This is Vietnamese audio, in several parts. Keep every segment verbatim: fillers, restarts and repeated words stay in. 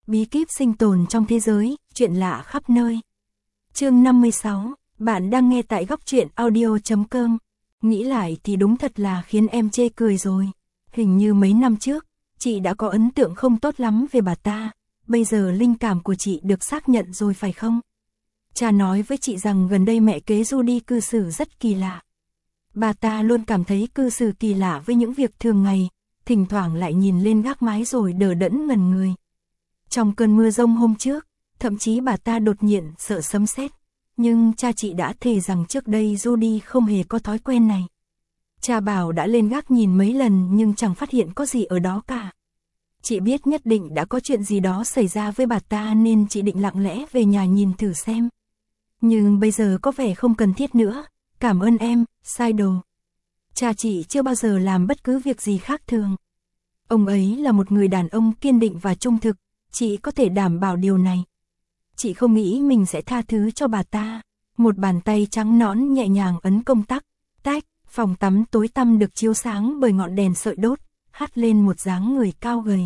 bí kíp sinh tồn trong thế giới, chuyện lạ khắp nơi. Chương năm mươi sáu, bạn đang nghe tại góc truyện audio chấm com. Nghĩ lại thì đúng thật là khiến em chê cười rồi. Hình như mấy năm trước, chị đã có ấn tượng không tốt lắm về bà ta. Bây giờ linh cảm của chị được xác nhận rồi phải không? Cha nói với chị rằng gần đây mẹ kế Judy cư xử rất kỳ lạ. Bà ta luôn cảm thấy cư xử kỳ lạ với những việc thường ngày, thỉnh thoảng lại nhìn lên gác mái rồi đờ đẫn ngẩn người. Trong cơn mưa rông hôm trước, thậm chí bà ta đột nhiên sợ sấm sét. Nhưng cha chị đã thề rằng trước đây Judy không hề có thói quen này. Cha bảo đã lên gác nhìn mấy lần nhưng chẳng phát hiện có gì ở đó cả. Chị biết nhất định đã có chuyện gì đó xảy ra với bà ta nên chị định lặng lẽ về nhà nhìn thử xem. Nhưng bây giờ có vẻ không cần thiết nữa. Cảm ơn em, sai đồ. Cha chị chưa bao giờ làm bất cứ việc gì khác thường. Ông ấy là một người đàn ông kiên định và trung thực, chị có thể đảm bảo điều này. Chị không nghĩ mình sẽ tha thứ cho bà ta. Một bàn tay trắng nõn nhẹ nhàng ấn công tắc, tách, phòng tắm tối tăm được chiếu sáng bởi ngọn đèn sợi đốt, hắt lên một dáng người cao gầy.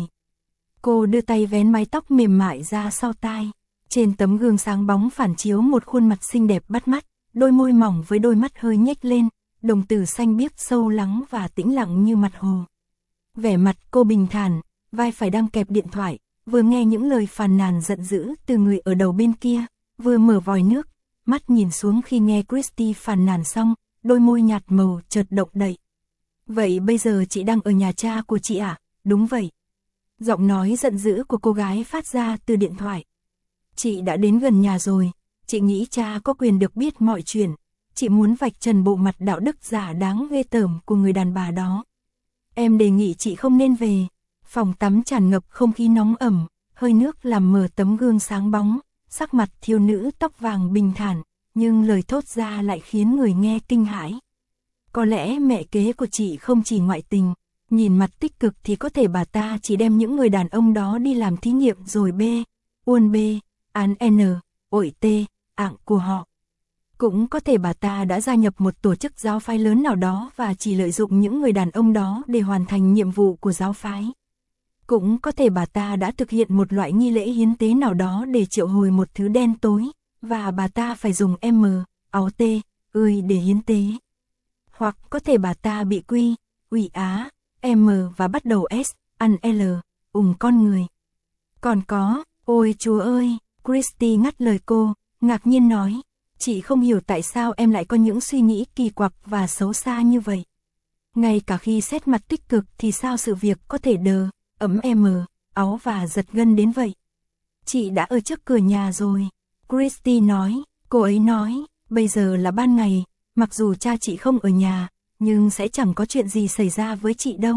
Cô đưa tay vén mái tóc mềm mại ra sau tai. Trên tấm gương sáng bóng phản chiếu một khuôn mặt xinh đẹp bắt mắt, đôi môi mỏng với đôi mắt hơi nhếch lên, đồng tử xanh biếc sâu lắng và tĩnh lặng như mặt hồ. Vẻ mặt cô bình thản, vai phải đang kẹp điện thoại, vừa nghe những lời phàn nàn giận dữ từ người ở đầu bên kia, vừa mở vòi nước, mắt nhìn xuống khi nghe Christy phàn nàn xong, đôi môi nhạt màu chợt động đậy. Vậy bây giờ chị đang ở nhà cha của chị à? Đúng vậy. Giọng nói giận dữ của cô gái phát ra từ điện thoại. Chị đã đến gần nhà rồi, chị nghĩ cha có quyền được biết mọi chuyện. Chị muốn vạch trần bộ mặt đạo đức giả đáng ghê tởm của người đàn bà đó. Em đề nghị chị không nên về. Phòng tắm tràn ngập không khí nóng ẩm, hơi nước làm mờ tấm gương sáng bóng, sắc mặt thiếu nữ tóc vàng bình thản, nhưng lời thốt ra lại khiến người nghe kinh hãi. Có lẽ mẹ kế của chị không chỉ ngoại tình, nhìn mặt tích cực thì có thể bà ta chỉ đem những người đàn ông đó đi làm thí nghiệm rồi bê, uôn bê, án N, ổi T, ạng của họ. Cũng có thể bà ta đã gia nhập một tổ chức giáo phái lớn nào đó và chỉ lợi dụng những người đàn ông đó để hoàn thành nhiệm vụ của giáo phái. Cũng có thể bà ta đã thực hiện một loại nghi lễ hiến tế nào đó để triệu hồi một thứ đen tối, và bà ta phải dùng M, áo T, ươi để hiến tế. Hoặc có thể bà ta bị quy, ủy á, M và bắt đầu S, ăn L, ủng con người. Còn có, ôi chúa ơi, Christy ngắt lời cô, ngạc nhiên nói, chị không hiểu tại sao em lại có những suy nghĩ kỳ quặc và xấu xa như vậy. Ngay cả khi xét mặt tích cực thì sao sự việc có thể đờ, ấm M, áo và giật gân đến vậy. Chị đã ở trước cửa nhà rồi, Christy nói, cô ấy nói, bây giờ là ban ngày, mặc dù cha chị không ở nhà, nhưng sẽ chẳng có chuyện gì xảy ra với chị đâu.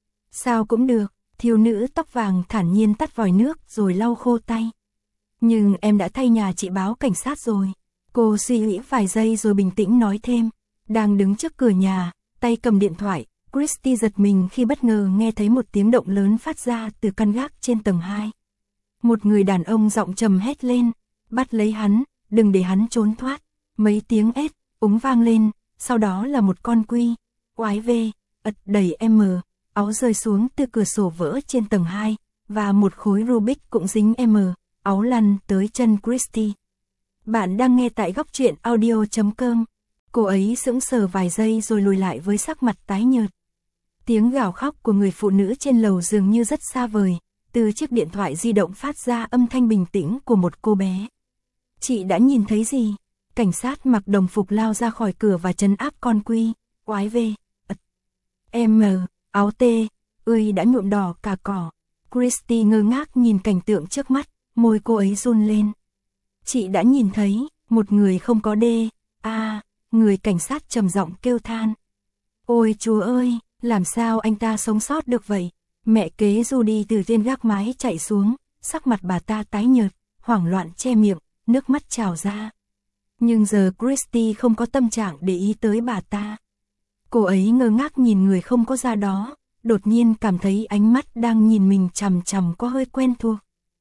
Sao cũng được, thiếu nữ tóc vàng thản nhiên tắt vòi nước rồi lau khô tay. Nhưng em đã thay nhà chị báo cảnh sát rồi. Cô suy nghĩ vài giây rồi bình tĩnh nói thêm. Đang đứng trước cửa nhà, tay cầm điện thoại, Christy giật mình khi bất ngờ nghe thấy một tiếng động lớn phát ra từ căn gác trên tầng hai. Một người đàn ông giọng trầm hét lên, bắt lấy hắn, đừng để hắn trốn thoát. Mấy tiếng ét, úng vang lên, sau đó là một con quy, oái vê, ật đẩy M, áo rơi xuống từ cửa sổ vỡ trên tầng hai, và một khối Rubik cũng dính M, áo lăn tới chân Christy. Bạn đang nghe tại góc truyện audio chấm com. Cô ấy sững sờ vài giây rồi lùi lại với sắc mặt tái nhợt. Tiếng gào khóc của người phụ nữ trên lầu dường như rất xa vời, từ chiếc điện thoại di động phát ra âm thanh bình tĩnh của một cô bé. Chị đã nhìn thấy gì? Cảnh sát mặc đồng phục lao ra khỏi cửa và trấn áp con quy, oái vê, ật, M, áo T, ươi đã nhuộm đỏ cả cỏ. Christy ngơ ngác nhìn cảnh tượng trước mắt, môi cô ấy run lên. Chị đã nhìn thấy, một người không có D, A, người cảnh sát trầm giọng kêu than. Ôi chúa ơi, làm sao anh ta sống sót được vậy? Mẹ kế Judy từ trên gác mái chạy xuống, sắc mặt bà ta tái nhợt, hoảng loạn che miệng, nước mắt trào ra. Nhưng giờ Christy không có tâm trạng để ý tới bà ta. Cô ấy ngơ ngác nhìn người không có da đó, đột nhiên cảm thấy ánh mắt đang nhìn mình chằm chằm có hơi quen thuộc.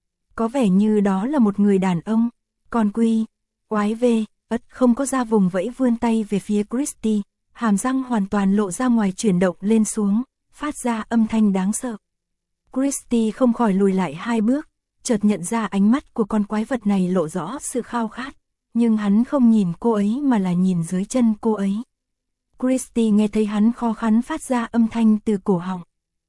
Có vẻ như đó là một người đàn ông. Còn quy, oái vê, ất không có da vùng vẫy vươn tay về phía Christy, hàm răng hoàn toàn lộ ra ngoài chuyển động lên xuống, phát ra âm thanh đáng sợ. Christy không khỏi lùi lại hai bước, chợt nhận ra ánh mắt của con quái vật này lộ rõ sự khao khát, nhưng hắn không nhìn cô ấy mà là nhìn dưới chân cô ấy. Christy nghe thấy hắn khó khăn phát ra âm thanh từ cổ họng.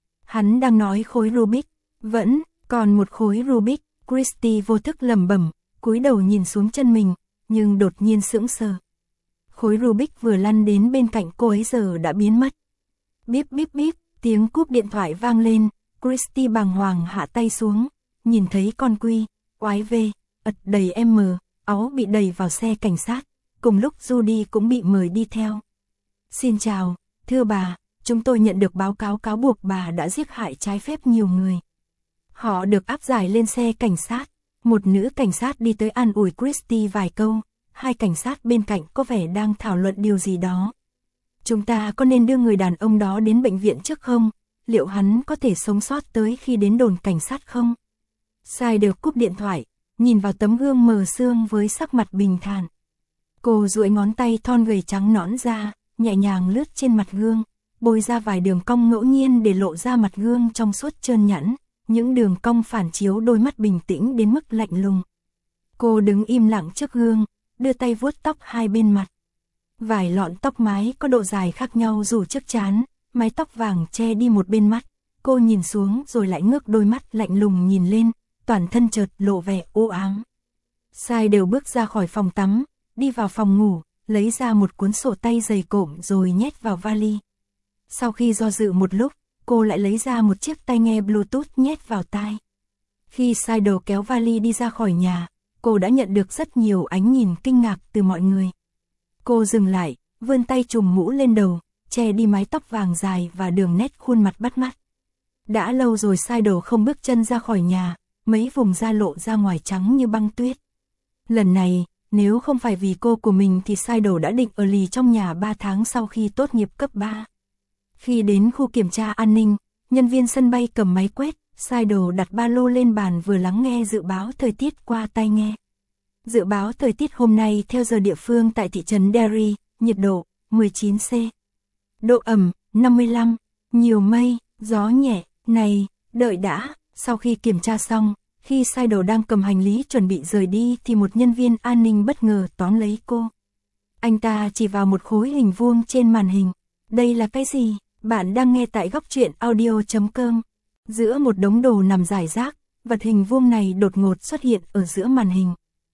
Hắn đang nói khối Rubik, vẫn còn một khối Rubik. Christy vô thức lẩm bẩm, cúi đầu nhìn xuống chân mình, nhưng đột nhiên sững sờ. Khối Rubik vừa lăn đến bên cạnh cô ấy giờ đã biến mất. Bíp bíp bíp, tiếng cúp điện thoại vang lên, Christy bàng hoàng hạ tay xuống, nhìn thấy con Quy, oái về, ật đầy em, áo bị đẩy vào xe cảnh sát, cùng lúc Judy cũng bị mời đi theo. Xin chào, thưa bà, chúng tôi nhận được báo cáo cáo buộc bà đã giết hại trái phép nhiều người. Họ được áp giải lên xe cảnh sát, một nữ cảnh sát đi tới an ủi Christy vài câu, hai cảnh sát bên cạnh có vẻ đang thảo luận điều gì đó. Chúng ta có nên đưa người đàn ông đó đến bệnh viện trước không? Liệu hắn có thể sống sót tới khi đến đồn cảnh sát không? Sai được cúp điện thoại, nhìn vào tấm gương mờ sương với sắc mặt bình thản. Cô duỗi ngón tay thon gầy trắng nõn ra, nhẹ nhàng lướt trên mặt gương, bôi ra vài đường cong ngẫu nhiên để lộ ra mặt gương trong suốt trơn nhẵn, những đường cong phản chiếu đôi mắt bình tĩnh đến mức lạnh lùng. Cô đứng im lặng trước gương, đưa tay vuốt tóc hai bên mặt. Vài lọn tóc mái có độ dài khác nhau rủ trước trán, mái tóc vàng che đi một bên mắt. Cô nhìn xuống rồi lại ngước đôi mắt lạnh lùng nhìn lên, toàn thân chợt lộ vẻ u ám. Sai đều bước ra khỏi phòng tắm, đi vào phòng ngủ, lấy ra một cuốn sổ tay dày cộm rồi nhét vào vali. Sau khi do dự một lúc, cô lại lấy ra một chiếc tai nghe Bluetooth nhét vào tai. Khi Sai đồ kéo vali đi ra khỏi nhà, cô đã nhận được rất nhiều ánh nhìn kinh ngạc từ mọi người. Cô dừng lại, vươn tay trùm mũ lên đầu, che đi mái tóc vàng dài và đường nét khuôn mặt bắt mắt. Đã lâu rồi Sai đồ không bước chân ra khỏi nhà, mấy vùng da lộ ra ngoài trắng như băng tuyết. Lần này, nếu không phải vì cô của mình thì Sai đồ đã định ở lì trong nhà ba tháng sau khi tốt nghiệp cấp ba. Khi đến khu kiểm tra an ninh, nhân viên sân bay cầm máy quét, Sai đồ đặt ba lô lên bàn vừa lắng nghe dự báo thời tiết qua tai nghe. Dự báo thời tiết hôm nay theo giờ địa phương tại thị trấn Derry, nhiệt độ mười chín độ C. Độ ẩm năm mươi lăm, nhiều mây, gió nhẹ. Này, đợi đã, sau khi kiểm tra xong, khi Sai đồ đang cầm hành lý chuẩn bị rời đi thì một nhân viên an ninh bất ngờ tóm lấy cô. Anh ta chỉ vào một khối hình vuông trên màn hình. Đây là cái gì? Bạn đang nghe tại góc truyện audio chấm com. Giữa một đống đồ nằm rải rác, vật hình vuông này đột ngột xuất hiện ở giữa màn hình.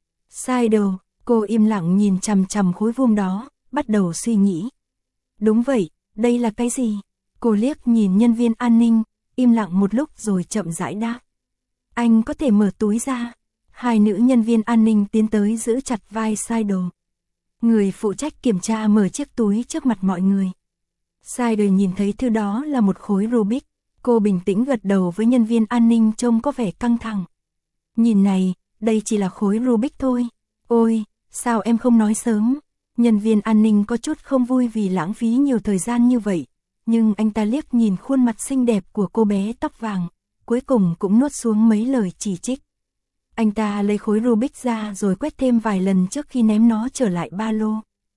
Sai đồ, cô im lặng nhìn chằm chằm khối vuông đó, bắt đầu suy nghĩ. Đúng vậy, đây là cái gì? Cô liếc nhìn nhân viên an ninh, im lặng một lúc rồi chậm rãi đáp. Anh có thể mở túi ra. Hai nữ nhân viên an ninh tiến tới giữ chặt vai Sai đồ. Người phụ trách kiểm tra mở chiếc túi trước mặt mọi người. Sai đồ nhìn thấy thứ đó là một khối Rubik. Cô bình tĩnh gật đầu với nhân viên an ninh trông có vẻ căng thẳng. Nhìn này, đây chỉ là khối Rubik thôi. Ôi, sao em không nói sớm? Nhân viên an ninh có chút không vui vì lãng phí nhiều thời gian như vậy. Nhưng anh ta liếc nhìn khuôn mặt xinh đẹp của cô bé tóc vàng, cuối cùng cũng nuốt xuống mấy lời chỉ trích. Anh ta lấy khối Rubik ra rồi quét thêm vài lần trước khi ném nó trở lại ba lô.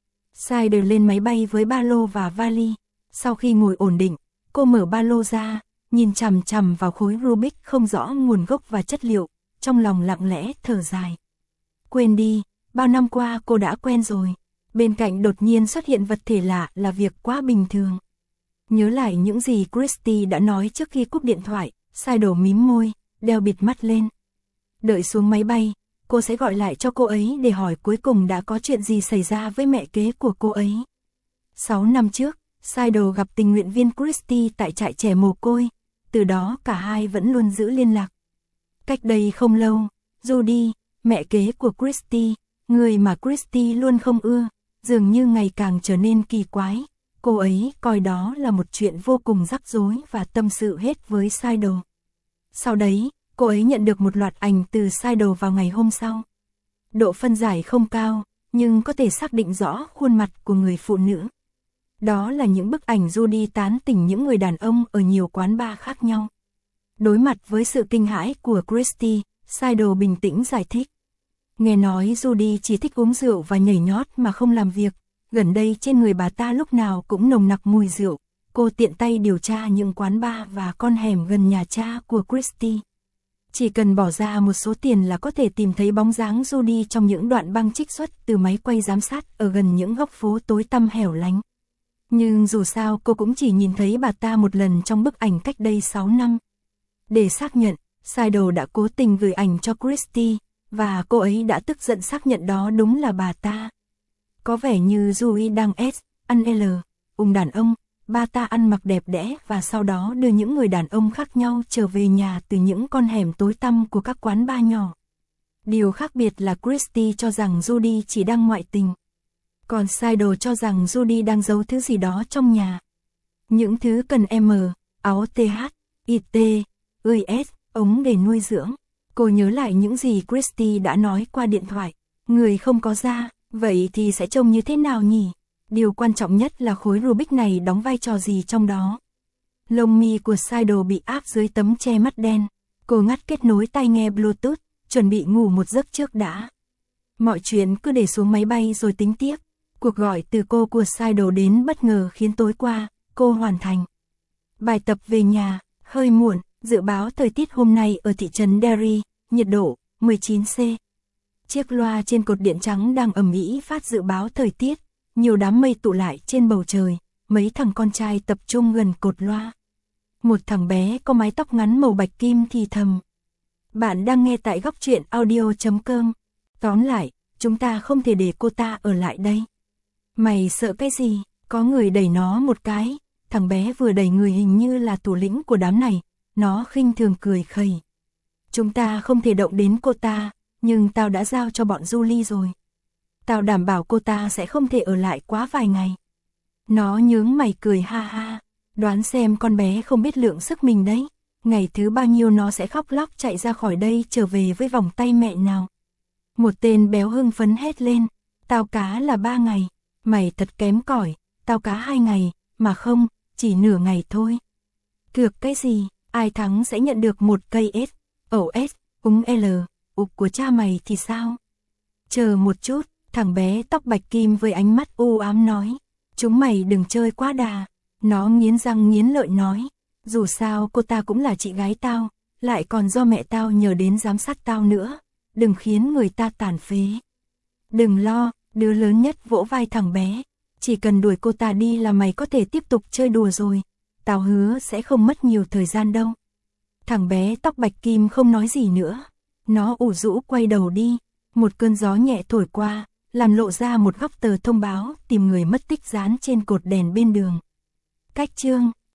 Sai đều lên máy bay với ba lô và vali. Sau khi ngồi ổn định, cô mở ba lô ra, nhìn chằm chằm vào khối Rubik không rõ nguồn gốc và chất liệu, trong lòng lặng lẽ thở dài. Quên đi, bao năm qua cô đã quen rồi. Bên cạnh đột nhiên xuất hiện vật thể lạ là việc quá bình thường. Nhớ lại những gì Christy đã nói trước khi cúp điện thoại, Sai đồ mím môi, đeo bịt mắt lên. Đợi xuống máy bay, cô sẽ gọi lại cho cô ấy để hỏi cuối cùng đã có chuyện gì xảy ra với mẹ kế của cô ấy. Sáu năm trước, Sai đồ gặp tình nguyện viên Christy tại trại trẻ mồ côi, từ đó cả hai vẫn luôn giữ liên lạc. Cách đây không lâu, Judy, mẹ kế của Christy, người mà Christy luôn không ưa, dường như ngày càng trở nên kỳ quái. Cô ấy coi đó là một chuyện vô cùng rắc rối và tâm sự hết với Sai đồ. Sau đấy, cô ấy nhận được một loạt ảnh từ Sai đồ vào ngày hôm sau. Độ phân giải không cao, nhưng có thể xác định rõ khuôn mặt của người phụ nữ. Đó là những bức ảnh Judy tán tỉnh những người đàn ông ở nhiều quán bar khác nhau. Đối mặt với sự kinh hãi của Christy, Sai đồ bình tĩnh giải thích. Nghe nói Judy chỉ thích uống rượu và nhảy nhót mà không làm việc. Gần đây trên người bà ta lúc nào cũng nồng nặc mùi rượu. Cô tiện tay điều tra những quán bar và con hẻm gần nhà cha của Christy. Chỉ cần bỏ ra một số tiền là có thể tìm thấy bóng dáng Judy trong những đoạn băng trích xuất từ máy quay giám sát ở gần những góc phố tối tăm hẻo lánh. Nhưng dù sao cô cũng chỉ nhìn thấy bà ta một lần trong bức ảnh cách đây sáu năm. Để xác nhận, Seidel đã cố tình gửi ảnh cho Christie, và cô ấy đã tức giận xác nhận đó đúng là bà ta. Có vẻ như Judy đang S, ăn L, ung đàn ông, bà ta ăn mặc đẹp đẽ và sau đó đưa những người đàn ông khác nhau trở về nhà từ những con hẻm tối tăm của các quán bar nhỏ. Điều khác biệt là Christie cho rằng Judy chỉ đang ngoại tình. Còn Seidel cho rằng Judy đang giấu thứ gì đó trong nhà. Những thứ cần M, áo T H, I T, U S, ống để nuôi dưỡng. Cô nhớ lại những gì Christie đã nói qua điện thoại. Người không có da, vậy thì sẽ trông như thế nào nhỉ? Điều quan trọng nhất là khối Rubik này đóng vai trò gì trong đó. Lông mi của Seidel bị áp dưới tấm che mắt đen. Cô ngắt kết nối tai nghe Bluetooth, chuẩn bị ngủ một giấc trước đã. Mọi chuyện cứ để xuống máy bay rồi tính tiếp. Cuộc gọi từ cô của Seidel đến bất ngờ khiến tối qua, cô hoàn thành bài tập về nhà, hơi muộn, dự báo thời tiết hôm nay ở thị trấn Derry, nhiệt độ mười chín C. Chiếc loa trên cột điện trắng đang ầm ĩ phát dự báo thời tiết, nhiều đám mây tụ lại trên bầu trời, mấy thằng con trai tập trung gần cột loa. Một thằng bé có mái tóc ngắn màu bạch kim thì thầm. Bạn đang nghe tại góc truyện audio chấm com. Tóm lại, chúng ta không thể để cô ta ở lại đây. Mày sợ cái gì? Có người đẩy nó một cái. Thằng bé vừa đẩy người hình như là thủ lĩnh của đám này. Nó khinh thường cười khẩy. Chúng ta không thể động đến cô ta, nhưng tao đã giao cho bọn Julie rồi. Tao đảm bảo cô ta sẽ không thể ở lại quá vài ngày. Nó nhướng mày cười ha ha. Đoán xem con bé không biết lượng sức mình đấy. Ngày thứ bao nhiêu nó sẽ khóc lóc chạy ra khỏi đây trở về với vòng tay mẹ nào. Một tên béo hưng phấn hét lên. Tao cá là ba ngày. Mày thật kém cỏi. Tao cá hai ngày. Mà không, chỉ nửa ngày thôi. Cược cái gì? Ai thắng sẽ nhận được một cây S. Ổ S, úng L, ục của cha mày thì sao? Chờ một chút, thằng bé tóc bạch kim với ánh mắt u ám nói. Chúng mày đừng chơi quá đà. Nó nghiến răng nghiến lợi nói. Dù sao cô ta cũng là chị gái tao, lại còn do mẹ tao nhờ đến giám sát tao nữa. Đừng khiến người ta tàn phế. Đừng lo, đứa lớn nhất vỗ vai thằng bé. Chỉ cần đuổi cô ta đi là mày có thể tiếp tục chơi đùa rồi. Tao hứa sẽ không mất nhiều thời gian đâu. Thằng bé tóc bạch kim không nói gì nữa. Nó ủ rũ quay đầu đi. Một cơn gió nhẹ thổi qua, làm lộ ra một góc tờ thông báo tìm người mất tích dán trên cột đèn bên đường. Cách chương